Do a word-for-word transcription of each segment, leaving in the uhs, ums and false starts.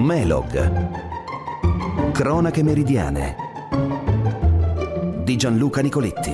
Melog. Cronache meridiane di Gianluca Nicoletti.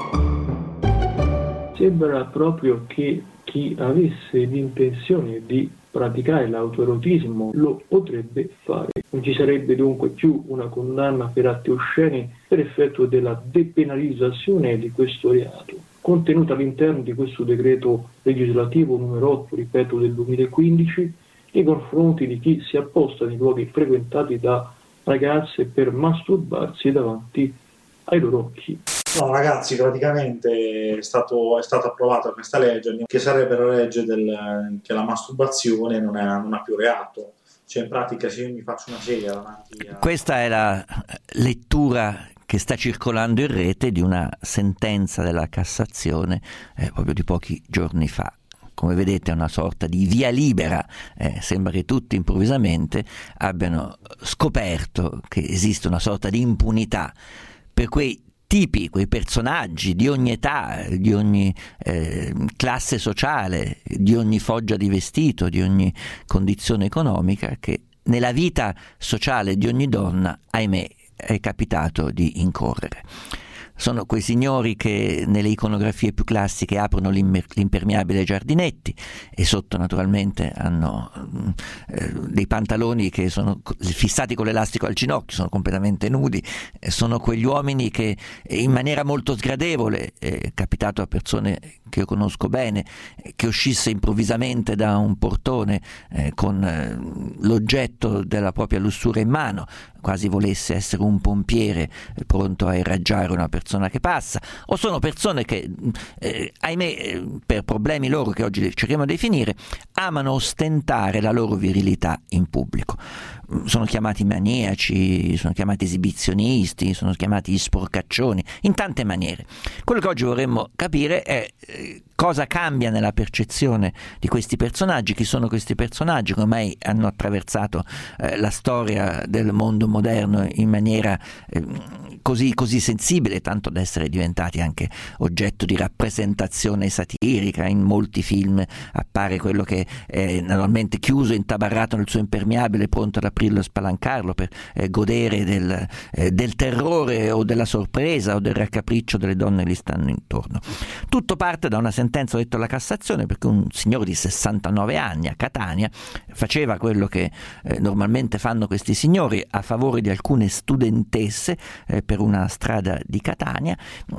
Sembra proprio che chi avesse l'intenzione di praticare l'autoerotismo lo potrebbe fare. Non ci sarebbe dunque più una condanna per atti osceni per effetto della depenalizzazione di questo reato, contenuta all'interno di questo decreto legislativo numero otto, ripeto, del duemilaquindici, nei confronti di chi si apposta nei luoghi frequentati da ragazze per masturbarsi davanti ai loro occhi. No, ragazzi, praticamente è, stato, è stata approvata questa legge che sarebbe la legge del, che la masturbazione non, è, non ha più reato. Cioè, in pratica, se io mi faccio una sega davanti a... Questa è la lettura che sta circolando in rete di una sentenza della Cassazione eh, proprio di pochi giorni fa. Come vedete è una sorta di via libera, eh, sembra che tutti improvvisamente abbiano scoperto che esiste una sorta di impunità per quei tipi, quei personaggi di ogni età, di ogni eh, classe sociale, di ogni foggia di vestito, di ogni condizione economica, che nella vita sociale di ogni donna, ahimè, è capitato di incorrere. Sono quei signori che nelle iconografie più classiche aprono l'impermeabile ai giardinetti e sotto naturalmente hanno eh, dei pantaloni che sono fissati con l'elastico al ginocchio, sono completamente nudi. Sono quegli uomini che in maniera molto sgradevole, è capitato a persone che io conosco bene, che uscisse improvvisamente da un portone eh, con eh, l'oggetto della propria lussuria in mano, quasi volesse essere un pompiere eh, pronto a irraggiare una persona che passa, o sono persone che, eh, ahimè, eh, per problemi loro che oggi cerchiamo di definire, amano ostentare la loro virilità in pubblico. Sono chiamati maniaci, sono chiamati esibizionisti, sono chiamati sporcaccioni, in tante maniere. Quello che oggi vorremmo capire è eh, cosa cambia nella percezione di questi personaggi, chi sono questi personaggi, come mai hanno attraversato eh, la storia del mondo moderno in maniera eh, così, così sensibile, tanto da essere diventati anche oggetto di rappresentazione satirica. In molti film appare quello che è normalmente chiuso, intabarrato nel suo impermeabile, pronto ad aprirlo e spalancarlo per eh, godere del, eh, del terrore o della sorpresa o del raccapriccio delle donne che gli stanno intorno. Tutto parte da una sentenza, ho detto, alla Cassazione, perché un signore di sessantanove anni a Catania faceva quello che eh, normalmente fanno questi signori a favore di alcune studentesse eh, per una strada di Catania.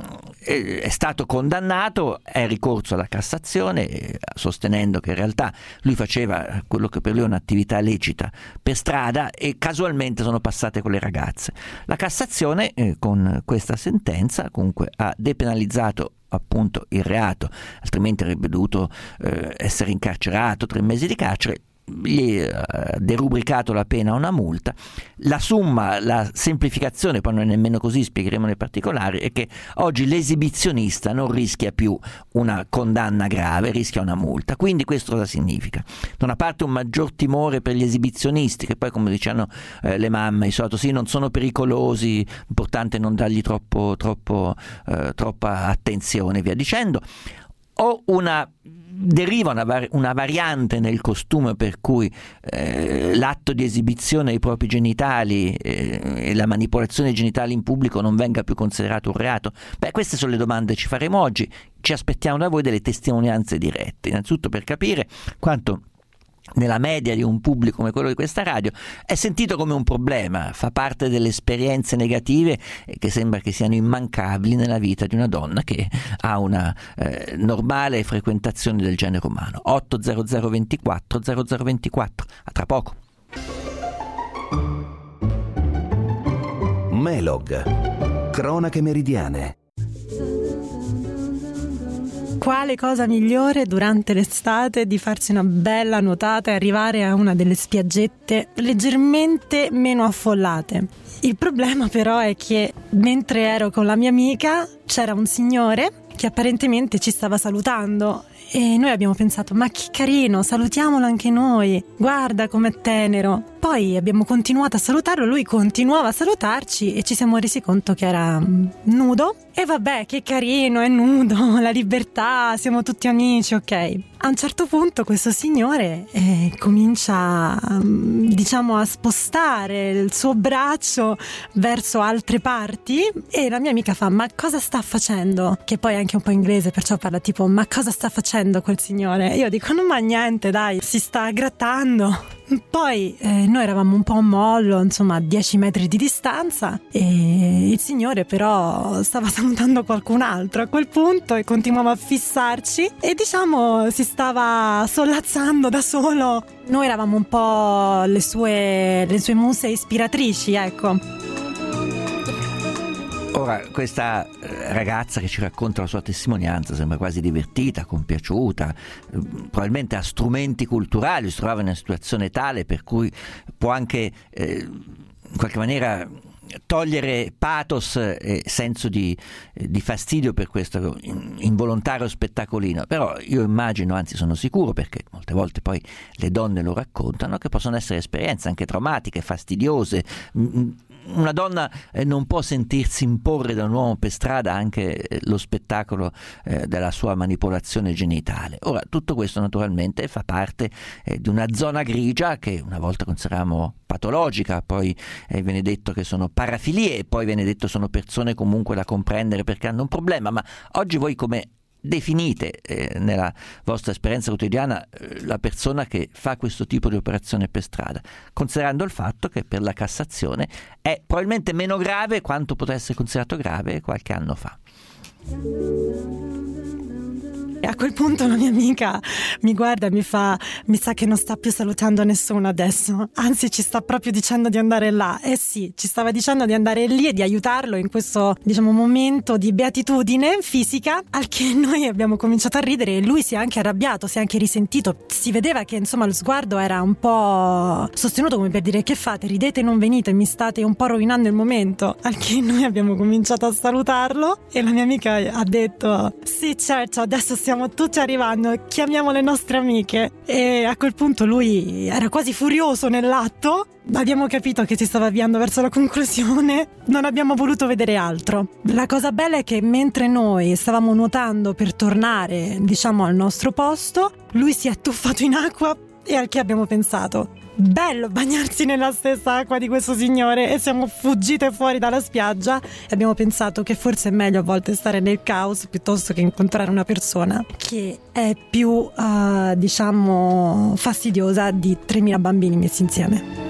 Eh, è stato condannato, è ricorso alla Cassazione eh, sostenendo che in realtà lui faceva quello che per lui è un'attività lecita per strada e casualmente sono passate con le ragazze. La Cassazione eh, con questa sentenza comunque ha depenalizzato appunto il reato, altrimenti avrebbe dovuto eh, essere incarcerato, tre mesi di carcere. Gli ha derubricato la pena a una multa. La summa, la semplificazione, poi non è nemmeno così, spiegheremo nei particolari, è che oggi l'esibizionista non rischia più una condanna grave, rischia una multa. Quindi questo cosa significa? Da una parte un maggior timore per gli esibizionisti, che poi, come dicevano eh, le mamme, di solito sì, non sono pericolosi, importante non dargli troppo, troppo, eh, troppa attenzione, via dicendo, o una deriva una, var- una variante nel costume per cui eh, l'atto di esibizione dei propri genitali eh, e la manipolazione dei genitali in pubblico non venga più considerato un reato. Beh, queste sono le domande che ci faremo oggi. Ci aspettiamo da voi delle testimonianze dirette, innanzitutto per capire quanto nella media di un pubblico come quello di questa radio è sentito come un problema, fa parte delle esperienze negative che sembra che siano immancabili nella vita di una donna che ha una eh, normale frequentazione del genere umano. otto zero zero ventiquattro zero zero ventiquattro. A tra poco. Melog. Cronache meridiane. Quale cosa migliore durante l'estate di farsi una bella nuotata e arrivare a una delle spiaggette leggermente meno affollate. Il problema però è che mentre ero con la mia amica c'era un signore che apparentemente ci stava salutando e noi abbiamo pensato: ma che carino, salutiamolo anche noi, guarda com'è tenero. poi abbiamo continuato a salutarlo, lui continuava a salutarci e ci siamo resi conto che era nudo. E vabbè, che carino, è nudo, la libertà, siamo tutti amici, ok. A un certo punto questo signore eh, comincia, diciamo, a spostare il suo braccio verso altre parti e la mia amica fa: ma cosa sta facendo? Che poi è anche un po' inglese, perciò parla tipo: ma cosa sta facendo quel signore? Io dico: non, ma niente, dai, si sta grattando. Poi eh, noi eravamo un po' a mollo, insomma a dieci metri di distanza, e il signore però stava salutando qualcun altro a quel punto e continuava a fissarci e diciamo si stava sollazzando da solo. Noi eravamo un po' le sue, le sue muse ispiratrici, ecco. Ora, questa ragazza che ci racconta la sua testimonianza sembra quasi divertita, compiaciuta, probabilmente ha strumenti culturali, si trova in una situazione tale per cui può anche eh, in qualche maniera togliere pathos e senso di, di fastidio per questo involontario spettacolino. Però io immagino, anzi sono sicuro, perché molte volte poi le donne lo raccontano, che possono essere esperienze anche traumatiche, fastidiose. Una donna non può sentirsi imporre da un uomo per strada anche lo spettacolo eh, della sua manipolazione genitale. Ora, tutto questo naturalmente fa parte eh, di una zona grigia che una volta consideriamo patologica, poi eh, viene detto che sono parafilie e poi viene detto sono persone comunque da comprendere perché hanno un problema. Ma oggi voi come definite eh, nella vostra esperienza quotidiana eh, la persona che fa questo tipo di operazione per strada, considerando il fatto che per la Cassazione è probabilmente meno grave quanto potesse essere considerato grave qualche anno fa? E a quel punto la mia amica mi guarda e mi fa: mi sa che non sta più salutando nessuno adesso, anzi ci sta proprio dicendo di andare là. Eh sì, ci stava dicendo di andare lì e di aiutarlo in questo, diciamo, momento di beatitudine fisica, al che noi abbiamo cominciato a ridere e lui si è anche arrabbiato, si è anche risentito. Si vedeva che insomma lo sguardo era un po' sostenuto, come per dire: che fate, ridete e non venite, mi state un po' rovinando il momento. Al che noi abbiamo cominciato a salutarlo e la mia amica ha detto: sì, certo, adesso stiamo tutti arrivando, chiamiamo le nostre amiche. E a quel punto lui era quasi furioso nell'atto. Abbiamo capito che si stava avviando verso la conclusione, non abbiamo voluto vedere altro. La cosa bella è che mentre noi stavamo nuotando per tornare, diciamo, al nostro posto, lui si è tuffato in acqua e al che abbiamo pensato: bello bagnarsi nella stessa acqua di questo signore, e siamo fuggite fuori dalla spiaggia e abbiamo pensato che forse è meglio a volte stare nel caos piuttosto che incontrare una persona che è più uh, diciamo fastidiosa di tremila bambini messi insieme.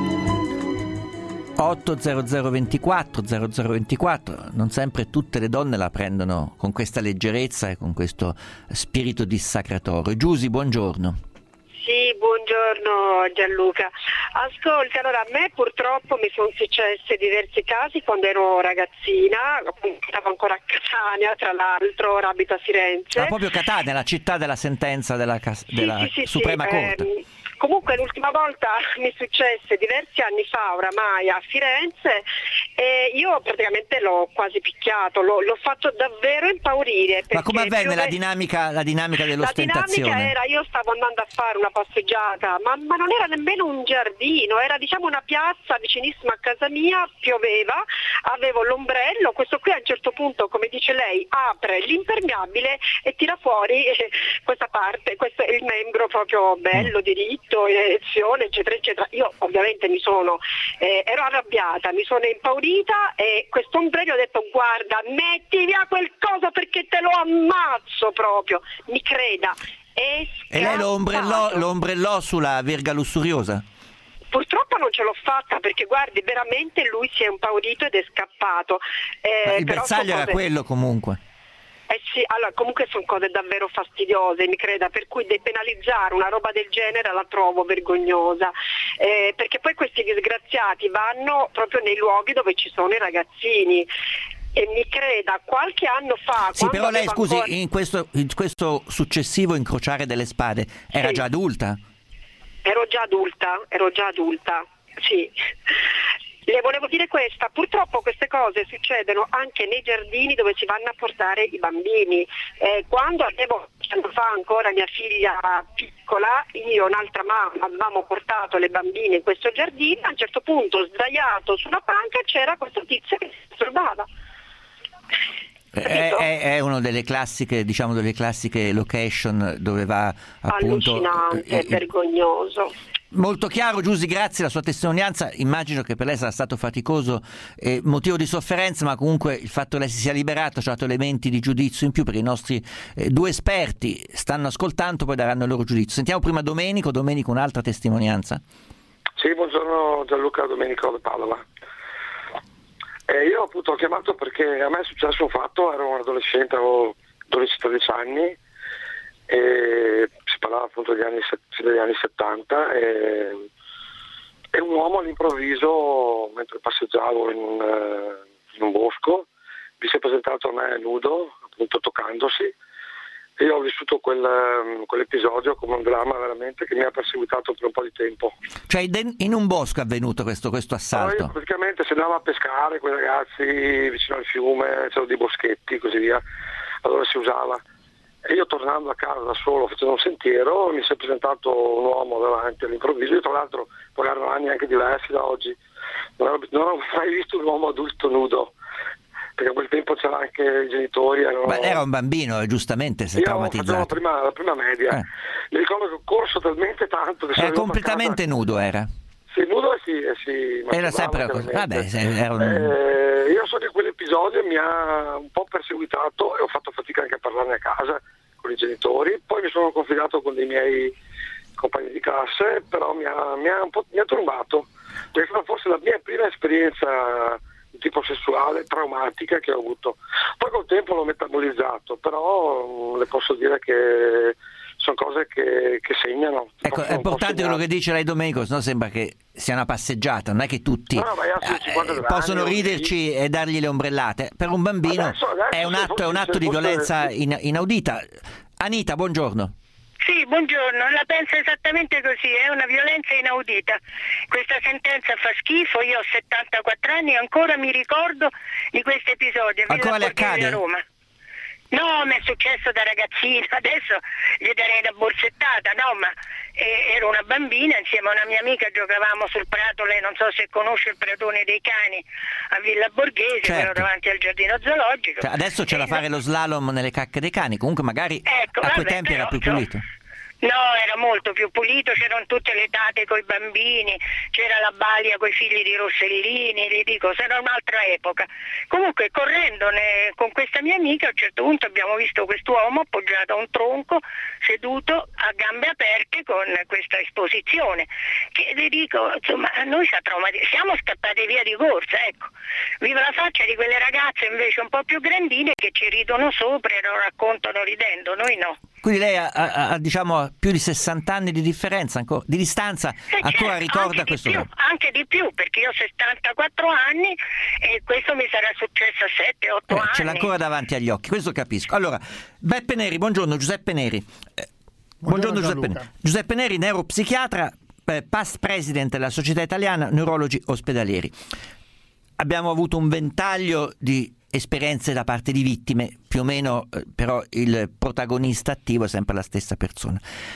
otto zero zero ventiquattro zero zero ventiquattro, non sempre tutte le donne la prendono con questa leggerezza e con questo spirito dissacratorio. Giusy, buongiorno. Sì, buongiorno Gianluca. Ascolta, allora a me purtroppo mi sono successi diversi casi quando ero ragazzina, stavo ancora a Catania, tra l'altro, ora abito a Firenze. Ma proprio Catania, la città della sentenza della, cas- sì, della sì, sì, Suprema sì, Corte. Ehm, comunque l'ultima volta mi successe diversi anni fa oramai a Firenze e io praticamente l'ho quasi picchiato, l'ho, l'ho fatto davvero impaurire. Ma come avvenne più... la dinamica, la dinamica dell'ostentazione? La dinamica era, io stavo andando a fare una passeggiata, ma, ma non era nemmeno un giardino, era diciamo una piazza vicinissima a casa mia, pioveva, avevo l'ombrello, questo qui a un certo punto, come dice lei, apre l'impermeabile e tira fuori eh, questa parte, questo è il membro proprio bello, mm. diritto, in erezione, eccetera, eccetera. Io ovviamente mi sono, eh, ero arrabbiata, mi sono impaurita e questo ombrello ho detto: guarda, metti via quel coso perché te lo ammazzo proprio, mi creda. E lei lo ombrellò, lo ombrellò sulla verga lussuriosa? Purtroppo non ce l'ho fatta perché guardi, veramente lui si è impaurito ed è scappato. Eh, il però bersaglio cose... era quello comunque. Eh sì, allora comunque sono cose davvero fastidiose, mi creda, per cui depenalizzare una roba del genere la trovo vergognosa, eh, perché poi questi disgraziati vanno proprio nei luoghi dove ci sono i ragazzini. E mi creda, qualche anno fa... Sì, però lei, scusi, ancora... in, questo, in questo successivo incrociare delle spade, era sì. già adulta? Ero già adulta, ero già adulta, sì. Le volevo dire questa, purtroppo queste cose succedono anche nei giardini dove si vanno a portare i bambini. Eh, quando avevo, anno fa ancora mia figlia piccola, piccola, io e un'altra mamma avevamo portato le bambine in questo giardino, a un certo punto sdraiato su una panca c'era questo tizio che si masturbava. È, è, è una delle classiche, diciamo, delle classiche location dove va appunto... Allucinante, eh, vergognoso. Molto chiaro, Giusy, grazie alla sua testimonianza. Immagino che per lei sarà stato faticoso, eh, motivo di sofferenza, ma comunque il fatto che lei si sia liberata ci ha dato elementi di giudizio in più, perché i nostri eh, due esperti stanno ascoltando, poi daranno il loro giudizio. Sentiamo prima Domenico. Domenico, un'altra testimonianza. Sì, buongiorno Gianluca, Domenico da Padova. Eh, io appunto ho chiamato perché a me è successo un fatto, ero un adolescente, avevo dodici tredici anni, e si parlava appunto degli anni, degli anni settanta, e, e un uomo all'improvviso, mentre passeggiavo in un, in un bosco, mi si è presentato a me nudo, appunto toccandosi, e io ho vissuto quel, quell'episodio come un dramma veramente che mi ha perseguitato per un po' di tempo. Cioè in un bosco è avvenuto questo, questo assalto? Poi praticamente si andava a pescare con i ragazzi vicino al fiume, c'erano dei boschetti e così via, allora si usava. E io tornando a casa da solo facendo un sentiero mi si è presentato un uomo davanti all'improvviso. Io tra l'altro poi erano anni anche diversi da oggi, non avevo, non avevo mai visto un uomo adulto nudo, perché a quel tempo c'era anche i genitori. Erano... Ma era un bambino, giustamente si è io traumatizzato. la prima, la prima media, eh. Mi ricordo che ho corso talmente tanto che era completamente nudo, era? Sì, nudo e si, e si era sempre vabbè, era un... eh, io so che quell'episodio mi ha un po' perseguitato e ho fatto fatica anche a parlarne a casa con i genitori. Poi mi sono confidato con dei miei compagni di classe, però mi ha, mi ha un po' mi ha turbato, perché è stata forse la mia prima esperienza di tipo sessuale traumatica che ho avuto. Poi col tempo l'ho metabolizzato, però le posso dire che sono cose che, che segnano. Ecco, è importante quello che dice lei, Domenico, sennò sembra che sia una passeggiata, non è che tutti no, no, eh, possono anni, riderci e dargli le ombrellate. Per un bambino adesso, adesso, è un atto, è un atto di violenza in, inaudita. Anita, buongiorno. Sì, buongiorno, la penso esattamente così, è una violenza inaudita. Questa sentenza fa schifo, io ho settantaquattro anni e ancora mi ricordo di questo episodio. Ancora le accade? A Roma. No, mi è successo da ragazzina, adesso gli darei una borsettata, no, ma eh, ero una bambina, insieme a una mia amica giocavamo sul prato, lei non so se conosce il pratone dei cani a Villa Borghese, certo, quello davanti al giardino zoologico. Cioè, adesso c'è da fare lo slalom nelle cacche dei cani, comunque magari ecco, a quei vabbè, tempi però, era più pulito. No, era molto più pulito, c'erano tutte le date coi bambini, c'era la balia coi figli di Rossellini, li dico, era un'altra epoca. Comunque correndo con questa mia amica a un certo punto abbiamo visto quest'uomo appoggiato a un tronco, seduto a gambe aperte con questa esposizione, che le dico, insomma, a noi sa traumatizzare, siamo scappati via di corsa, ecco. Viva la faccia di quelle ragazze invece un po' più grandine che ci ridono sopra e lo raccontano ridendo, noi no. Quindi lei ha, ha, ha diciamo più di sessanta anni di differenza, ancora, di distanza, eh ancora certo, ricorda questo? Più, anche di più, perché io ho settantaquattro anni e questo mi sarà successo a sette otto eh, anni. Ce l'ha ancora davanti agli occhi, questo capisco. Allora, Beppe Neri, buongiorno, Giuseppe Neri. Eh, buongiorno, buongiorno Giuseppe Neri. Giuseppe Neri, neuropsichiatra, eh, past president della Società Italiana Neurologi Ospedalieri. Abbiamo avuto un ventaglio di esperienze da parte di vittime, più o meno, eh, però il protagonista attivo è sempre la stessa persona.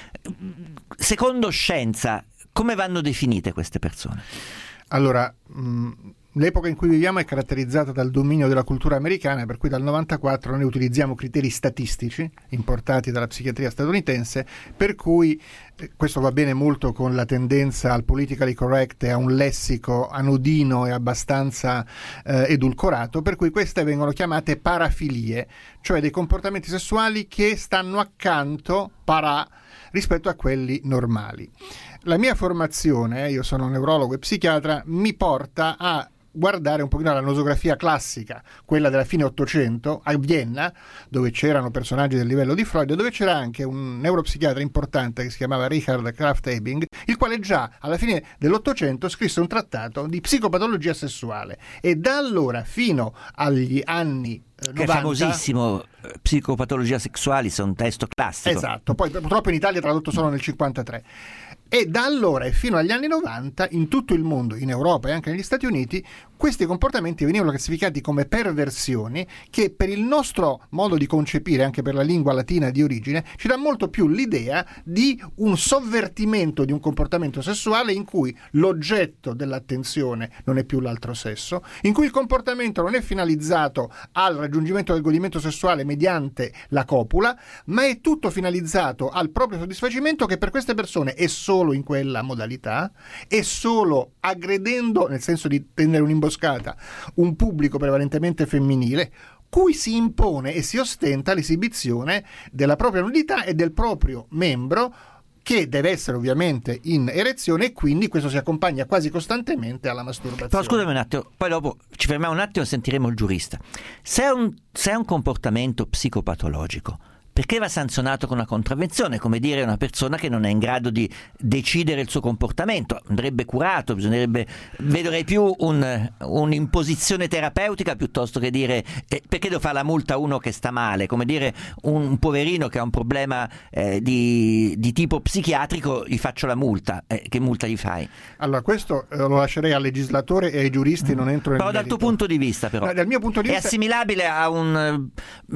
Secondo scienza, come vanno definite queste persone? Allora, mh, l'epoca in cui viviamo è caratterizzata dal dominio della cultura americana, per cui dal novantaquattro noi utilizziamo criteri statistici importati dalla psichiatria statunitense, per cui eh, questo va bene molto con la tendenza al politically correct e a un lessico anodino e abbastanza eh, edulcorato, per cui queste vengono chiamate parafilie, cioè dei comportamenti sessuali che stanno accanto para rispetto a quelli normali. La mia formazione, io sono neurologo e psichiatra, mi porta a guardare un pochino la nosografia classica, quella della fine Ottocento, a Vienna, dove c'erano personaggi del livello di Freud, dove c'era anche un neuropsichiatra importante che si chiamava Richard Krafft-Ebing, il quale già alla fine dell'Ottocento scrisse un trattato di psicopatologia sessuale, e da allora fino agli anni che novanta, è famosissimo, Psicopatologia sessuali, è un testo classico. Esatto, poi purtroppo in Italia è tradotto solo nel cinquantatré. E da allora e fino agli anni novanta in tutto il mondo, in Europa e anche negli Stati Uniti, questi comportamenti venivano classificati come perversioni, che per il nostro modo di concepire, anche per la lingua latina di origine, ci dà molto più l'idea di un sovvertimento di un comportamento sessuale in cui l'oggetto dell'attenzione non è più l'altro sesso, in cui il comportamento non è finalizzato al raggiungimento del godimento sessuale mediante la copula, ma è tutto finalizzato al proprio soddisfacimento, che per queste persone è solo in quella modalità, è solo aggredendo, nel senso di tenere un'imboscata, un pubblico prevalentemente femminile, cui si impone e si ostenta l'esibizione della propria nudità e del proprio membro, che deve essere ovviamente in erezione, e quindi questo si accompagna quasi costantemente alla masturbazione. Però scusami un attimo, poi dopo ci fermiamo un attimo e sentiremo il giurista. Se è un, se è un comportamento psicopatologico, perché va sanzionato con una contravvenzione? Come dire, una persona che non è in grado di decidere il suo comportamento andrebbe curato, bisognerebbe, vedrei più un, un'imposizione terapeutica piuttosto che dire eh, perché devo fare la multa a uno che sta male, come dire un, un poverino che ha un problema eh, di, di tipo psichiatrico, gli faccio la multa, eh, che multa gli fai? Allora questo eh, lo lascerei al legislatore e ai giuristi, mm. non entro nel Però dal merito. tuo punto di vista però, no, dal mio punto di è vista... assimilabile a un,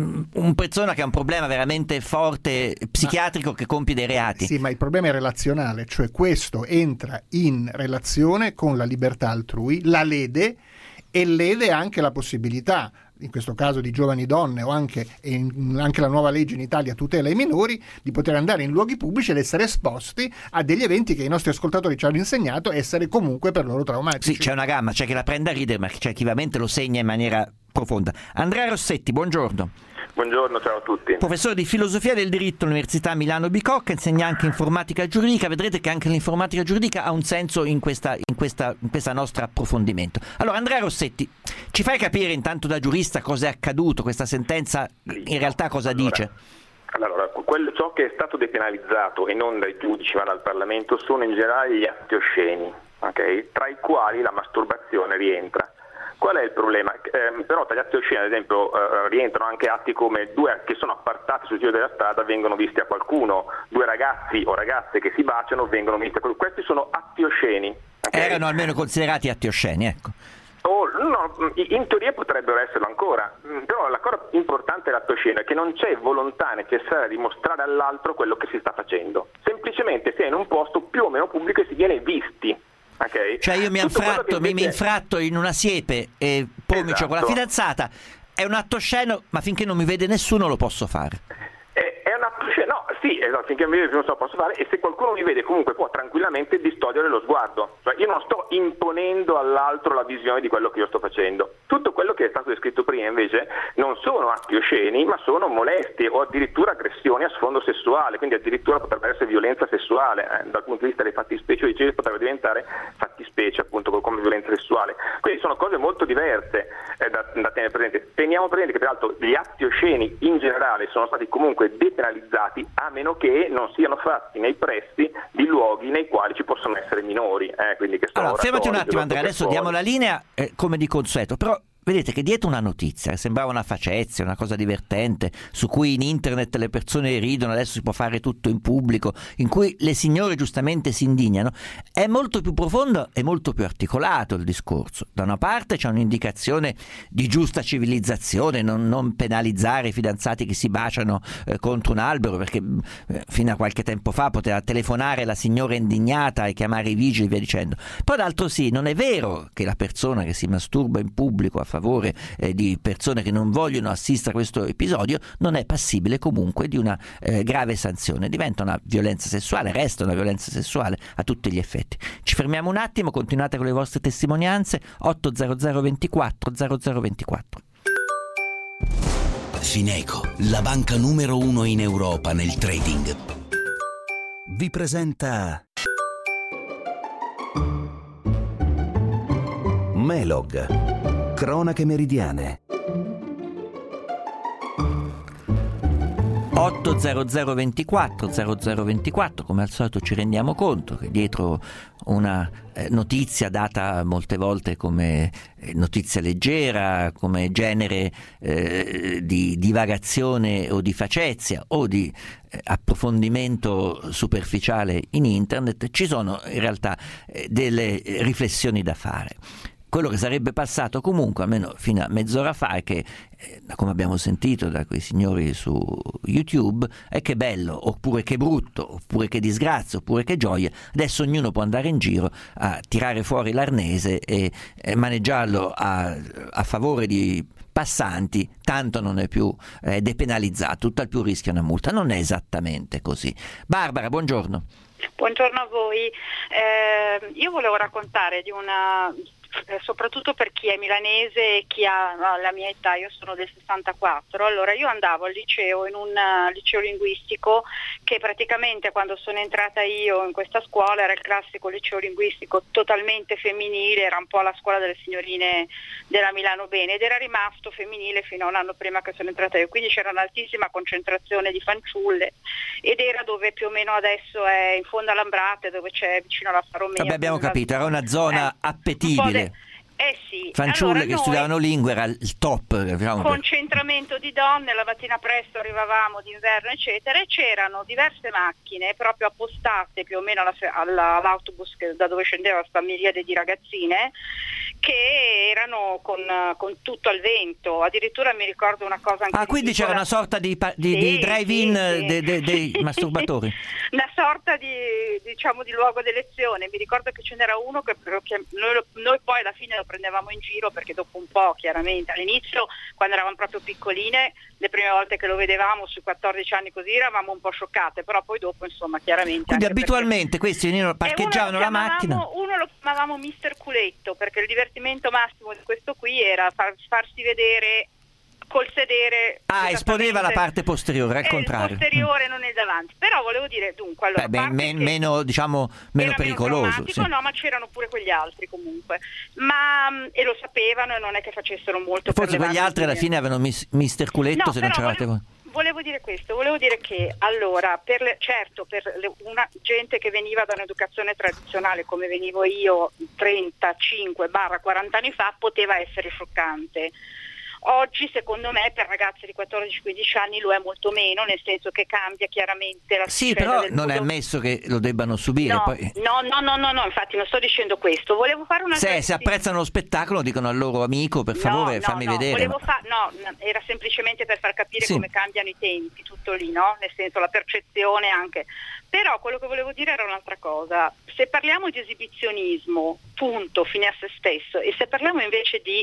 un persona che ha un problema veramente forte psichiatrico ma, che compie dei reati. Sì, ma il problema è relazionale, cioè questo entra in relazione con la libertà altrui, la lede e lede anche la possibilità, in questo caso di giovani donne o anche, in, anche la nuova legge in Italia tutela i minori, di poter andare in luoghi pubblici ed essere esposti a degli eventi che i nostri ascoltatori ci hanno insegnato essere comunque per loro traumatici. Sì, c'è una gamma, c'è chi la prende a ridere, ma c'è chi veramente lo segna in maniera profonda. Andrea Rossetti, buongiorno. Buongiorno, ciao a tutti. Professore di filosofia del diritto all'Università Milano Bicocca, insegna anche informatica giuridica. Vedrete che anche l'informatica giuridica ha un senso in questa, in questa, in questa nostra approfondimento. Allora, Andrea Rossetti, ci fai capire intanto da giurista cosa è accaduto, questa sentenza in realtà cosa allora, dice? Allora, quello, ciò che è stato depenalizzato e non dai giudici ma dal Parlamento sono in generale gli atti osceni, okay? Tra i quali la masturbazione rientra. Qual è il problema? Eh, però tra gli atti osceni, ad esempio, eh, rientrano anche atti come due che sono appartati sul giro della strada vengono visti a qualcuno, due ragazzi o ragazze che si baciano vengono visti a qualcuno. Questi sono atti osceni. Okay? Erano almeno considerati atti osceni, ecco. Oh, no, in teoria potrebbero esserlo ancora, però la cosa importante dell'atto osceno è che non c'è volontà necessaria di mostrare all'altro quello che si sta facendo. Semplicemente si è in un posto più o meno pubblico e si viene visti. Okay. Cioè io mi, infratto, invece... mi infratto in una siepe e poi mi esatto. con la fidanzata, è un atto osceno, ma finché non mi vede nessuno lo posso fare. È, è un atto osceno, no, sì, esatto, finché mi vede non lo posso fare, e se qualcuno mi vede comunque può tranquillamente distogliere lo sguardo, cioè io non sto imponendo all'altro la visione di quello che io sto facendo. Tutto quello che è stato descritto prima invece non sono atti osceni, ma sono molestie o addirittura aggressioni a sfondo sessuale, quindi addirittura potrebbe essere violenza sessuale, eh, dal punto di vista dei fattispecie dicevi, potrebbe diventare fattispecie appunto come violenza sessuale. Quindi sono cose molto diverse eh, da, da tenere presente. Teniamo presente che peraltro gli atti osceni in generale sono stati comunque depenalizzati a meno che non siano fatti nei pressi di luoghi nei quali ci possono essere minori. Eh, quindi che sono allora, fermati un attimo Andrea, adesso fuori. diamo la linea eh, come di consueto, però vedete che dietro una notizia che sembrava una facezia, una cosa divertente, su cui in internet le persone ridono, adesso si può fare tutto in pubblico, in cui le signore giustamente si indignano, è molto più profondo e molto più articolato il discorso. Da una parte c'è un'indicazione di giusta civilizzazione, non, non penalizzare i fidanzati che si baciano eh, contro un albero, perché eh, fino a qualche tempo fa poteva telefonare la signora indignata e chiamare i vigili e via dicendo. Poi d'altro sì, non è vero che la persona che si masturba in pubblico a favore eh, di persone che non vogliono assistere a questo episodio non è passibile comunque di una eh, grave sanzione, diventa una violenza sessuale, resta una violenza sessuale a tutti gli effetti. Ci fermiamo un attimo, continuate con le vostre testimonianze. Otto zero zero ventiquattro zero zero ventiquattro. Fineco, la banca numero uno in Europa nel trading, vi presenta Melog, cronache meridiane. otto zero zero ventiquattro zero zero ventiquattro, come al solito ci rendiamo conto che dietro una eh, notizia data molte volte come eh, notizia leggera, come genere eh, di divagazione o di facezia o di eh, approfondimento superficiale in internet, ci sono in realtà eh, delle riflessioni da fare. Quello che sarebbe passato comunque, almeno fino a mezz'ora fa, è che, eh, come abbiamo sentito da quei signori su YouTube, è che bello, oppure che brutto, oppure che disgrazia, oppure che gioia. Adesso ognuno può andare in giro a tirare fuori l'arnese e, e maneggiarlo a, a favore di passanti, tanto non è più eh, depenalizzato, tutt'al più rischia una multa. Non è esattamente così. Barbara, buongiorno. Buongiorno a voi. Eh, io volevo raccontare di una... soprattutto per chi è milanese e chi ha la mia età, io sono del sessantaquattro. Allora io andavo al liceo, in un uh, liceo linguistico che praticamente quando sono entrata io in questa scuola era il classico liceo linguistico totalmente femminile, era un po' la scuola delle signorine della Milano Bene, ed era rimasto femminile fino a un anno prima che sono entrata io, quindi c'era un'altissima concentrazione di fanciulle ed era dove più o meno adesso è in fondo all'Ambrate, dove c'è vicino alla Faro Romea. Vabbè, abbiamo capito, era una zona eh, appetibile. Eh sì, fanciulle allora che studiavano lingue era il top, diciamo. Concentramento di donne, la mattina presto arrivavamo d'inverno eccetera, e c'erano diverse macchine proprio appostate più o meno alla, alla, all'autobus che, da dove scendeva questa miriade di ragazzine che erano con, con tutto al vento. Addirittura mi ricordo una cosa anche ah quindi piccola. C'era una sorta di, di, sì, di drive-in sì, sì. dei, dei, dei masturbatori, una sorta di, diciamo, di luogo d'elezione. Mi ricordo che ce n'era uno che, che noi, noi poi alla fine lo prendevamo in giro, perché dopo un po', chiaramente all'inizio quando eravamo proprio piccoline, le prime volte che lo vedevamo sui quattordici anni così eravamo un po' scioccate, però poi dopo insomma chiaramente quindi abitualmente perché... questi venivano, parcheggiavano la macchina. Uno lo chiamavamo mister Culetto, perché il divertimento massimo di questo qui era far, farsi vedere col sedere. Ah, esponeva la parte posteriore, al contrario. Il posteriore, non il davanti. Però volevo dire, dunque, allora, Beh, beh, men- meno, diciamo, meno pericoloso. Meno sì. No, ma c'erano pure quegli altri comunque. Ma e lo sapevano e non è che facessero molto. Forse per quegli altri alla fine avevano mis- mister Culetto, no, se non c'eravate voi. Volevo dire questo, volevo dire che allora, per le, certo, per le, una gente che veniva da un'educazione tradizionale come venivo io trentacinque quaranta anni fa, poteva essere scioccante. Oggi secondo me per ragazzi di quattordici quindici anni lo è molto meno, nel senso che cambia chiaramente la sì, però non modo... è ammesso che lo debbano subire. No, poi... no, no, no, no, no, infatti non sto dicendo questo. Volevo fare una se, se apprezzano lo spettacolo dicono al loro amico per favore no, no, fammi no, vedere. Volevo ma... fa... No, era semplicemente per far capire sì. come cambiano i tempi, tutto lì, no? Nel senso la percezione anche. Però quello che volevo dire era un'altra cosa. Se parliamo di esibizionismo, punto, fine a se stesso, e se parliamo invece di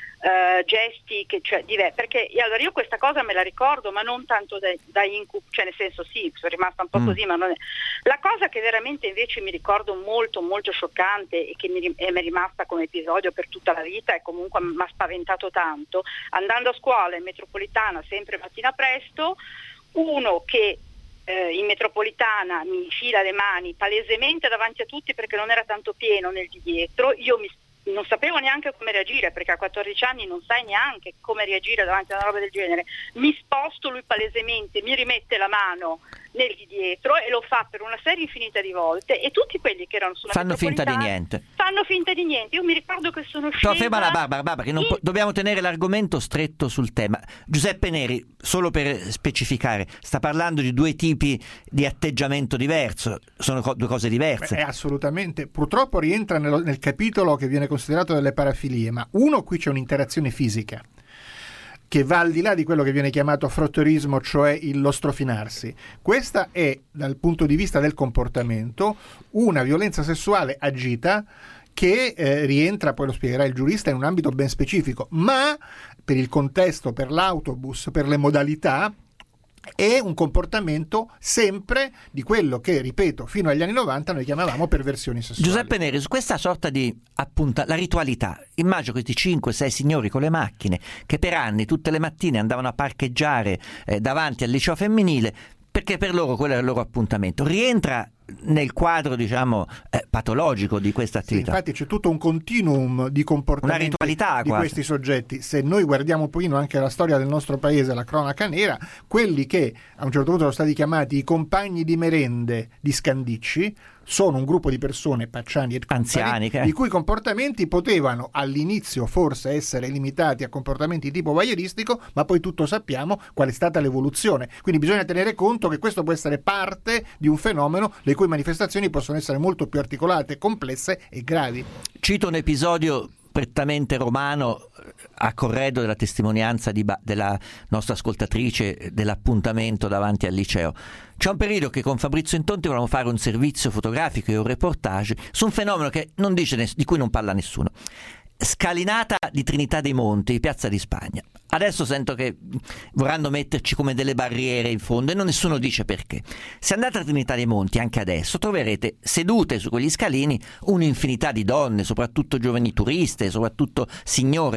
Uh, gesti che cioè diver- perché allora io questa cosa me la ricordo, ma non tanto da, da incubo, cioè nel senso sì, sono rimasta un po' mm. così, ma non è la cosa che veramente invece mi ricordo molto molto scioccante e che mi è rimasta come episodio per tutta la vita e comunque mi ha spaventato tanto. Andando a scuola in metropolitana sempre mattina presto, uno che eh, in metropolitana mi infila le mani palesemente davanti a tutti perché non era tanto pieno nel di dietro, io mi non sapevo neanche come reagire, perché a quattordici anni non sai neanche come reagire davanti a una roba del genere. Mi sposto, lui palesemente mi rimette la mano nel di dietro e lo fa per una serie infinita di volte, e tutti quelli che erano sulla fanno finta di niente. Fanno finta di niente. Io mi ricordo che sono scesa. Ferma la Barbara, Barbara, che non po- dobbiamo tenere l'argomento stretto sul tema. Giuseppe Neri, solo per specificare, sta parlando di due tipi di atteggiamento diverso, sono co- due cose diverse. Beh, assolutamente, purtroppo rientra nel, nel capitolo che viene considerato delle parafilie, ma uno, qui c'è un'interazione fisica che va al di là di quello che viene chiamato frotterismo, cioè il lo strofinarsi. Questa è, dal punto di vista del comportamento, una violenza sessuale agita che eh, rientra, poi lo spiegherà il giurista, in un ambito ben specifico, ma per il contesto, per l'autobus, per le modalità, è un comportamento sempre di quello che, ripeto, fino agli anni novanta noi chiamavamo perversioni sessuali. Giuseppe Neri, su questa sorta di, appunto, la ritualità, immagino questi cinque sei signori con le macchine che per anni tutte le mattine andavano a parcheggiare eh, davanti al liceo femminile, perché per loro quello era il loro appuntamento. Rientra nel quadro, diciamo, eh, patologico di questa attività. Sì, infatti c'è tutto un continuum di comportamenti, una ritualità di quasi. Questi soggetti. Se noi guardiamo un pochino anche la storia del nostro paese, la cronaca nera, quelli che a un certo punto sono stati chiamati i compagni di merende di Scandicci sono un gruppo di persone, Pacciani e anziani, che... i cui comportamenti potevano all'inizio forse essere limitati a comportamenti tipo voyeuristico, ma poi tutto sappiamo qual è stata l'evoluzione. Quindi bisogna tenere conto che questo può essere parte di un fenomeno le cui manifestazioni possono essere molto più articolate, complesse e gravi. Cito un episodio prettamente romano a corredo della testimonianza di ba- della nostra ascoltatrice dell'appuntamento davanti al liceo. C'è un periodo che con Fabrizio Intonti volevamo fare un servizio fotografico e un reportage su un fenomeno che non dice ness- di cui non parla nessuno. Scalinata di Trinità dei Monti, Piazza di Spagna. Adesso sento che vorranno metterci come delle barriere in fondo e non nessuno dice perché. Se andate a Trinità dei Monti anche adesso troverete sedute su quegli scalini un'infinità di donne, soprattutto giovani turiste, soprattutto signore.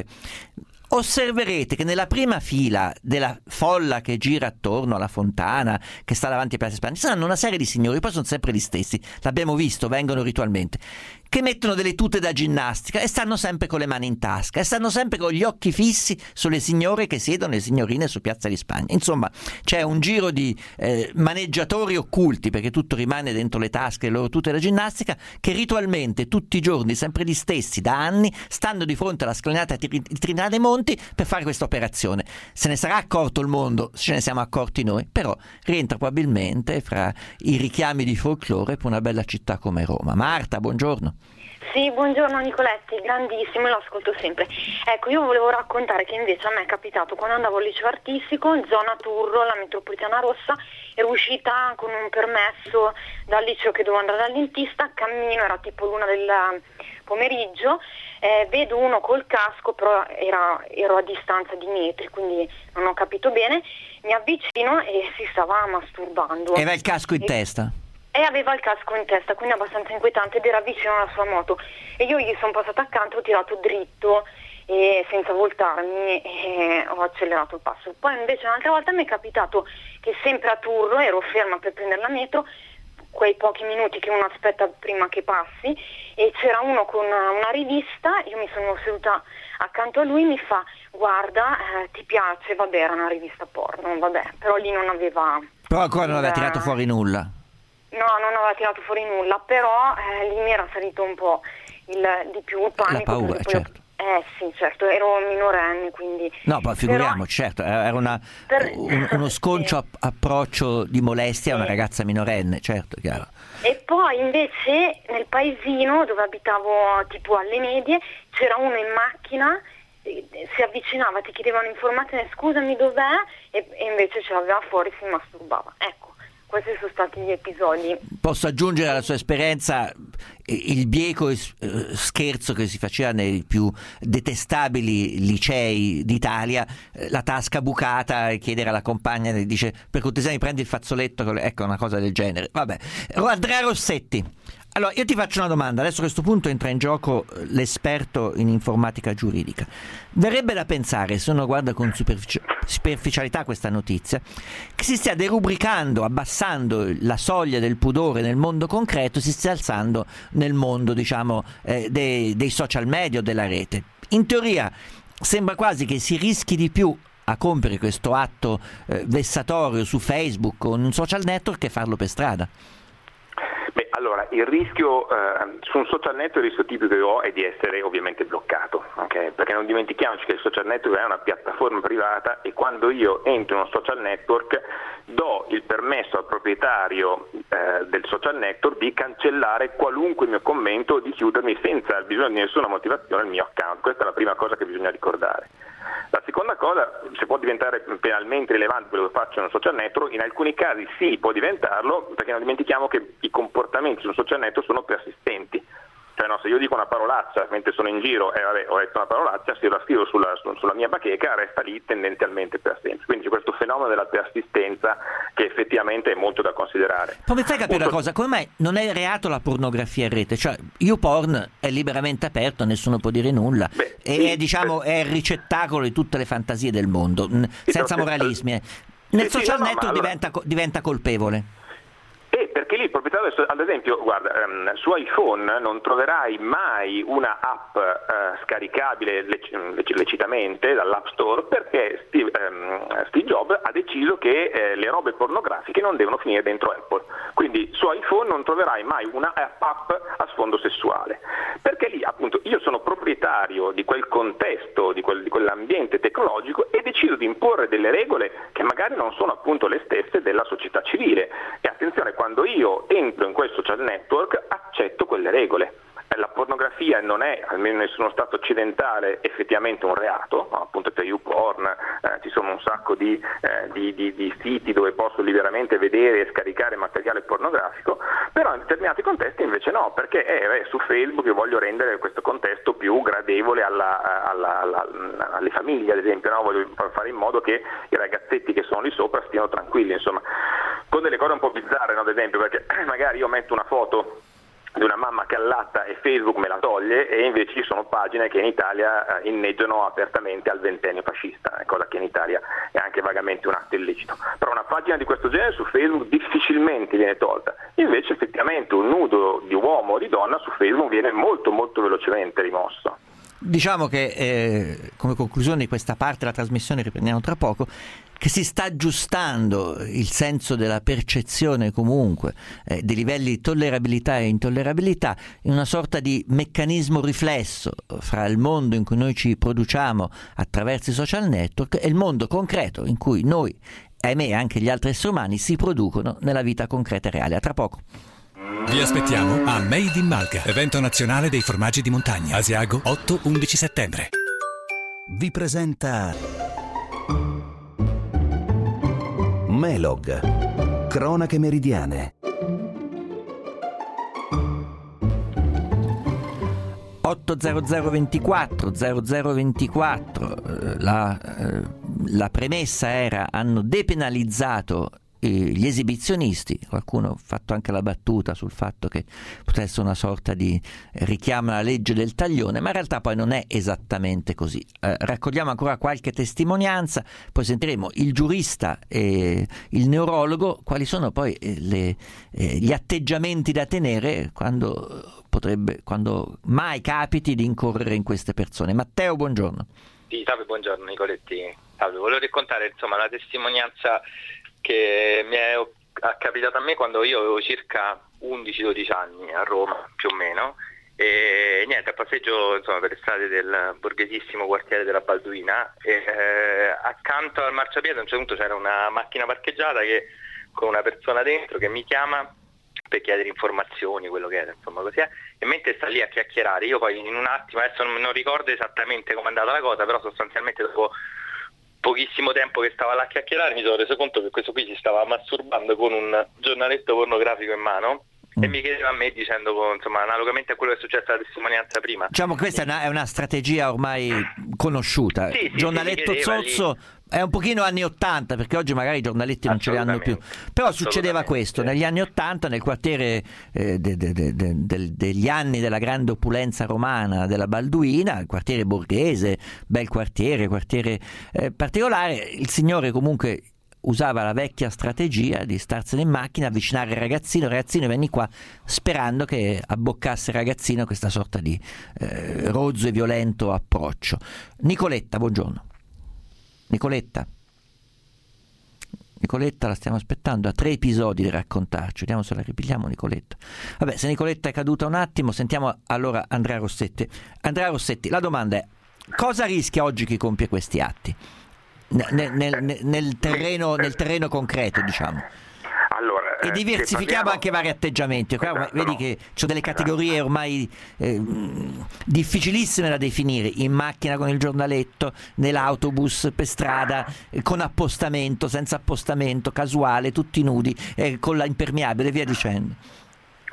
Osserverete che nella prima fila della folla che gira attorno alla fontana che sta davanti a Piazza Spagna ci saranno una serie di signori, poi sono sempre gli stessi, l'abbiamo visto, vengono ritualmente, che mettono delle tute da ginnastica e stanno sempre con le mani in tasca e stanno sempre con gli occhi fissi sulle signore che siedono, le signorine su Piazza di Spagna. Insomma, c'è un giro di eh, maneggiatori occulti, perché tutto rimane dentro le tasche, le loro tute da ginnastica, che ritualmente tutti i giorni, sempre gli stessi da anni, stanno di fronte alla scalinata di Trinità dei Monti per fare questa operazione. Se ne sarà accorto il mondo, ce ne siamo accorti noi, però rientra probabilmente fra i richiami di folklore per una bella città come Roma. Marta, buongiorno. Sì, buongiorno Nicoletti, grandissimo, lo ascolto sempre. Ecco, io volevo raccontare che invece a me è capitato quando andavo al liceo artistico, in zona Turro, la metropolitana rossa, ero uscita con un permesso dal liceo che dovevo andare dal dentista, cammino, era tipo l'una del pomeriggio, eh, vedo uno col casco, però era, ero a distanza di metri, quindi non ho capito bene, mi avvicino e si stava masturbando. E aveva il casco in e... testa? E aveva il casco in testa, quindi abbastanza inquietante, ed era vicino alla sua moto. E io gli sono passata accanto, ho tirato dritto e senza voltarmi e ho accelerato il passo. Poi invece un'altra volta mi è capitato che sempre a Turro, ero ferma per prendere la metro, quei pochi minuti che uno aspetta prima che passi, e c'era uno con una rivista, io mi sono seduta accanto a lui, mi fa: guarda, eh, ti piace? Vabbè, era una rivista porno, vabbè, però lì non aveva... Però ancora non aveva tirato fuori nulla. No, non aveva tirato fuori nulla, però eh, lì mi era salito un po' il, di più il panico. La paura, certo. Eh sì, certo, ero minorenne, quindi... No, poi figuriamoci, però... certo, era una, per... un, uno sconcio sì. approccio di molestia a sì. una ragazza minorenne, certo, chiaro. E poi invece nel paesino dove abitavo tipo alle medie c'era uno in macchina, si avvicinava, ti chiedevano informazioni, scusami dov'è, e, e invece ce l'aveva fuori, si masturbava, ecco. Questi sono stati gli episodi. Posso aggiungere alla sua esperienza il bieco scherzo che si faceva nei più detestabili licei d'Italia, la tasca bucata, e chiedere alla compagna, e dice: per cortesia mi prendi il fazzoletto, ecco, una cosa del genere. Vabbè. Andrea Rossetti, allora io ti faccio una domanda, adesso a questo punto entra in gioco l'esperto in informatica giuridica. Verrebbe da pensare, se uno guarda con superfici- superficialità questa notizia, che si stia derubricando, abbassando la soglia del pudore nel mondo concreto, si stia alzando nel mondo, diciamo, eh, dei, dei social media o della rete. In teoria sembra quasi che si rischi di più a compiere questo atto eh, vessatorio su Facebook o in un social network che farlo per strada. Beh, allora, il rischio, eh, su un social network il rischio tipico che ho è di essere ovviamente bloccato, okay? Perché non dimentichiamoci che il social network è una piattaforma privata e quando io entro in uno social network do il permesso al proprietario eh, del social network di cancellare qualunque mio commento o di chiudermi senza bisogno di nessuna motivazione il mio account. Questa è la prima cosa che bisogna ricordare. La seconda cosa, se può diventare penalmente rilevante quello che faccio in un social network, in alcuni casi sì, può diventarlo, perché non dimentichiamo che i comportamenti su un social network sono persistenti. Cioè no, se io dico una parolaccia mentre sono in giro e eh, vabbè, ho detto una parolaccia, se io la scrivo sulla, sulla mia bacheca resta lì tendenzialmente per sempre. Quindi c'è questo fenomeno della persistenza che effettivamente è molto da considerare. Poi mi fai capire una cosa, come mai non è reato la pornografia in rete? Cioè YouPorn è liberamente aperto, nessuno può dire nulla. Beh, e sì, è, diciamo, è il ricettacolo di tutte le fantasie del mondo, sì, senza moralismi. Eh. Nel sì, social sì, no, network no, diventa, allora... diventa colpevole. Eh, perché lì il capitato adesso, ad esempio, guarda, ehm, su iPhone non troverai mai una app eh, scaricabile lec- lec- lecitamente dall'App Store, perché Steve, ehm, Steve Jobs ha deciso che eh, le robe pornografiche non devono finire dentro Apple. Quindi su iPhone non troverai mai una app a sfondo sessuale, perché lì appunto io sono proprietario di quel contesto, di, quel, di quell'ambiente tecnologico, e decido di imporre delle regole che magari non sono appunto le stesse della società civile. E attenzione, quando io entro in quel social network accetto quelle regole. La pornografia non è, almeno in nessuno stato occidentale, effettivamente un reato, no? Appunto per YouPorn eh, ci sono un sacco di, eh, di, di, di siti dove posso liberamente vedere e scaricare materiale pornografico, però in determinati contesti invece no, perché è, è su Facebook io voglio rendere questo contesto più gradevole alla, alla, alla, alle famiglie, ad esempio, no? Voglio fare in modo che i ragazzetti che sono lì sopra stiano tranquilli, insomma, con delle cose un po' bizzarre, no? Ad esempio, perché magari io metto una foto di una mamma che allatta e Facebook me la toglie, e invece ci sono pagine che in Italia eh, inneggiano apertamente al ventennio fascista, cosa che in Italia è anche vagamente un atto illecito. Però una pagina di questo genere su Facebook difficilmente viene tolta, invece effettivamente un nudo di uomo o di donna su Facebook viene molto molto velocemente rimosso. Diciamo che eh, come conclusione di questa parte della trasmissione, riprendiamo tra poco, che si sta aggiustando il senso della percezione comunque eh, dei livelli di tollerabilità e intollerabilità in una sorta di meccanismo riflesso fra il mondo in cui noi ci produciamo attraverso i social network e il mondo concreto in cui noi, ahimè anche gli altri esseri umani, si producono nella vita concreta e reale. A tra poco. Vi aspettiamo a Made in Malga, evento nazionale dei formaggi di montagna, Asiago, otto undici settembre. Vi presenta Melog, cronache meridiane. otto zero zero ventiquattro zero zero ventiquattro, la, la premessa era: hanno depenalizzato gli esibizionisti. Qualcuno ha fatto anche la battuta sul fatto che potesse essere una sorta di richiamo alla legge del taglione, ma in realtà poi non è esattamente così. Eh, raccogliamo ancora qualche testimonianza, poi sentiremo il giurista e il neurologo quali sono poi le, eh, gli atteggiamenti da tenere quando potrebbe, quando mai capiti di incorrere in queste persone. Matteo, buongiorno. Sì, salve, buongiorno Nicoletti. Salve, volevo raccontare insomma la testimonianza che mi è capitata a me quando io avevo circa undici dodici anni a Roma, più o meno, e niente, a passeggio insomma per le strade del borghesissimo quartiere della Balduina, e eh, accanto al marciapiede a un certo punto c'era una macchina parcheggiata che, con una persona dentro, che mi chiama per chiedere informazioni, quello che era, insomma così è, e mentre sta lì a chiacchierare, io poi in un attimo, adesso non, non ricordo esattamente come è andata la cosa, però sostanzialmente dopo pochissimo tempo che stava là a chiacchierare mi sono reso conto che questo qui si stava masturbando con un giornaletto pornografico in mano mm. e mi chiedeva a me, dicendo insomma analogamente a quello che è successo alla testimonianza prima. Diciamo questa è una, è una strategia ormai conosciuta. Sì, sì, giornaletto sì, zozzo lì. È un pochino anni ottanta, perché oggi magari i giornaletti non ce li hanno più, però succedeva questo negli anni ottanta nel quartiere eh, de, de, de, de, de, degli anni della grande opulenza romana della Balduina, il quartiere borghese, bel quartiere, quartiere eh, particolare. Il signore comunque usava la vecchia strategia di starsene in macchina, avvicinare il ragazzino, ragazzino vieni qua, sperando che abboccasse il ragazzino questa sorta di eh, rozzo e violento approccio. Nicoletta, buongiorno. Nicoletta Nicoletta la stiamo aspettando, ha tre episodi da raccontarci, vediamo se la ripigliamo Nicoletta. Vabbè, se Nicoletta è caduta un attimo, sentiamo allora Andrea Rossetti. Andrea Rossetti, la domanda è: cosa rischia oggi chi compie questi atti nel, nel, nel, terreno, nel terreno concreto, diciamo? Allora, e diversifichiamo parliamo... anche vari atteggiamenti. Esatto, vedi no. che ci sono delle categorie ormai eh, difficilissime da definire: in macchina con il giornaletto, nell'autobus, per strada, eh, con appostamento, senza appostamento, casuale, tutti nudi, eh, con la impermeabile, via dicendo.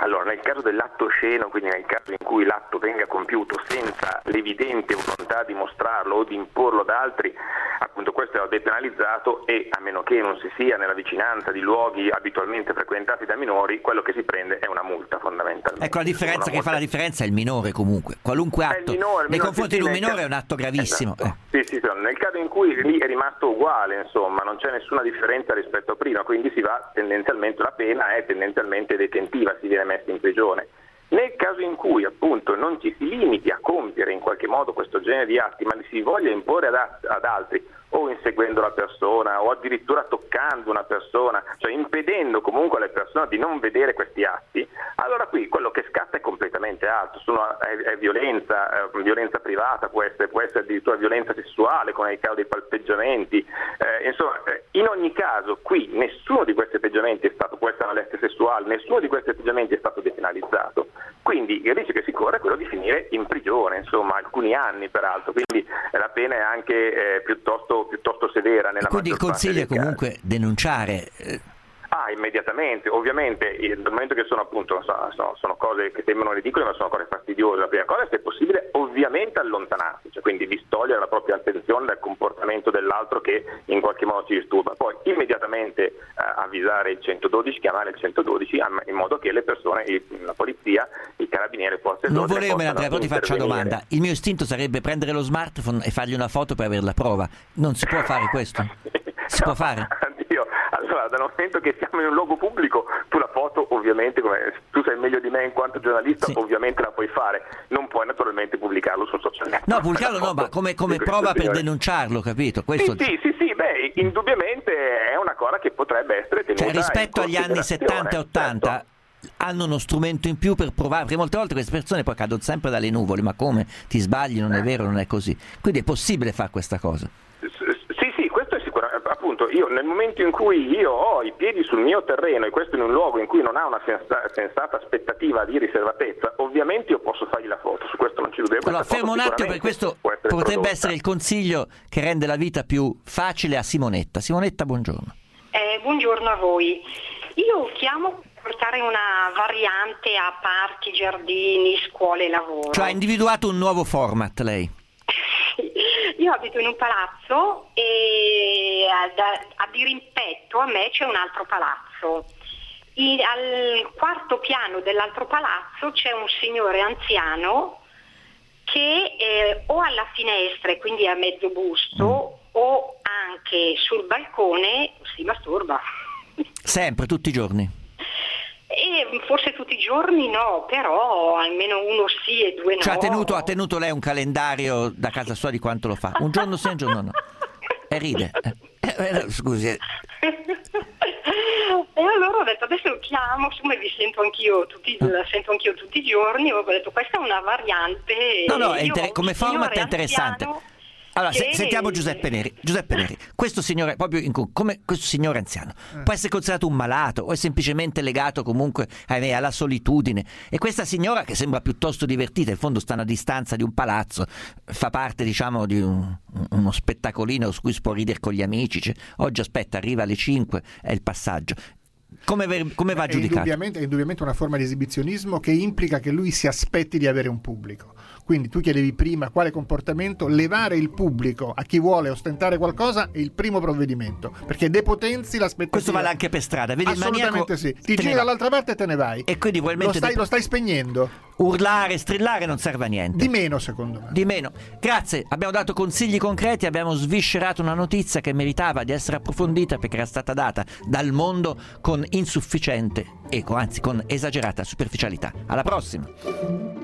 Allora, nel caso dell'atto osceno, quindi nel caso in cui l'atto venga compiuto senza l'evidente volontà di mostrarlo o di imporlo ad altri, appunto questo è depenalizzato, e a meno che non si sia nella vicinanza di luoghi abitualmente frequentati da minori, quello che si prende è una multa fondamentalmente. Ecco, la differenza che fa la differenza è il minore comunque. Qualunque atto minore, nei minore, confronti sì, di un nel minore caso... è un atto gravissimo. Esatto. Eh. Sì, sì, sì, nel caso in cui lì è rimasto uguale, insomma, non c'è nessuna differenza rispetto a prima, quindi si va tendenzialmente, la pena è tendenzialmente detentiva, si viene messo in prigione. Nel caso in cui appunto non ci si limiti a compiere in qualche modo questo genere di atti, ma li si voglia imporre ad, ad altri, o inseguendo la persona, o addirittura toccando una persona, cioè impedendo comunque alle persone di non vedere questi atti, allora qui quello che scatta è completamente altro. Sono, è, è violenza, è violenza privata, può essere, può essere addirittura violenza sessuale, come nel caso dei palpeggiamenti. Eh, insomma, in ogni caso qui nessuno di questi atteggiamenti è stato, può essere una molestia sessuale, nessuno di questi atteggiamenti è stato depenalizzato. Quindi il rischio che si corre è quello di finire in prigione, insomma, alcuni anni peraltro, quindi la pena è anche eh, piuttosto, piuttosto severa nella quindi il maggior parte consiglio è dei comunque casi. denunciare. Ah, immediatamente, ovviamente, dal momento che sono appunto sono, sono cose che sembrano ridicole, ma sono cose fastidiose. La prima cosa è, se possibile, ovviamente allontanarsi, cioè quindi distogliere la propria attenzione dal comportamento dell'altro che in qualche modo ci disturba. Poi immediatamente eh, avvisare il centododici, chiamare il centododici in modo che le persone, il, la polizia, i carabinieri, forze Non volevo me Andrea, però ti faccio una domanda. Il mio istinto sarebbe prendere lo smartphone e fargli una foto per avere la prova. Non si può fare questo? Si no, può fare? Addio. Allora, dal momento che siamo in un luogo pubblico, tu la foto ovviamente, come tu sai meglio di me in quanto giornalista, sì, ovviamente la puoi fare, non puoi naturalmente pubblicarlo sul social network. No, pubblicarlo no, ma come, come prova per denunciarlo, capito? Questo... Sì, sì, sì, sì, beh, indubbiamente è una cosa che potrebbe essere tenuta, cioè, rispetto agli anni settanta e ottanta, certo, hanno uno strumento in più per provare, perché molte volte queste persone poi cadono sempre dalle nuvole, ma come? Ti sbagli, non è vero, non è così. Quindi è possibile fare questa cosa. Appunto, io nel momento in cui io ho i piedi sul mio terreno, e questo in un luogo in cui non ha una sensa- sensata aspettativa di riservatezza, ovviamente io posso fargli la foto, su questo non ci dubbio. Allora fermo un attimo, per questo potrebbe prodotta. essere il consiglio che rende la vita più facile a Simonetta. Simonetta, buongiorno. Eh, buongiorno a voi. Io chiamo per portare una variante a parchi, giardini, scuole e lavoro. Cioè ha individuato un nuovo format lei? Io abito in un palazzo e a, a dirimpetto a me c'è un altro palazzo. I, al quarto piano dell'altro palazzo c'è un signore anziano che eh, o alla finestra, e quindi a mezzo busto, mm. o anche sul balcone si masturba. Sempre, tutti i giorni? E forse tutti i giorni no, però almeno uno sì e due no. Cioè ha tenuto, ha tenuto lei un calendario da casa sua di quanto lo fa? Un giorno sì, un giorno no. E ride. Eh, eh, scusi. E allora ho detto adesso lo chiamo, insomma vi sento anch'io tutti, la sento anch'io tutti i giorni, ho detto questa è una variante. No, no, è inter- come format è interessante. Allora, che... se, sentiamo Giuseppe Neri. Giuseppe Neri, questo signore, proprio in, come questo signore anziano, eh. può essere considerato un malato o è semplicemente legato comunque ahimè, alla solitudine. E questa signora, che sembra piuttosto divertita, in fondo sta a distanza di un palazzo, fa parte, diciamo, di un, uno spettacolino su cui si può ridere con gli amici. Cioè, oggi aspetta, arriva alle cinque, è il passaggio. Come, ver- come va giudicato? È indubbiamente, è indubbiamente una forma di esibizionismo che implica che lui si aspetti di avere un pubblico. Quindi tu chiedevi prima quale comportamento, levare il pubblico a chi vuole ostentare qualcosa è il primo provvedimento, perché depotenzi l'aspettativa. Questo vale anche per strada, vedi? Assolutamente il maniaco, sì, ti giri dall'altra parte e te ne vai. E quindi lo stai, de... lo stai spegnendo. Urlare, strillare non serve a niente. Di meno, secondo me. Di meno. Grazie, abbiamo dato consigli concreti, abbiamo sviscerato una notizia che meritava di essere approfondita perché era stata data dal mondo con insufficiente eco, anzi con esagerata superficialità. Alla prossima.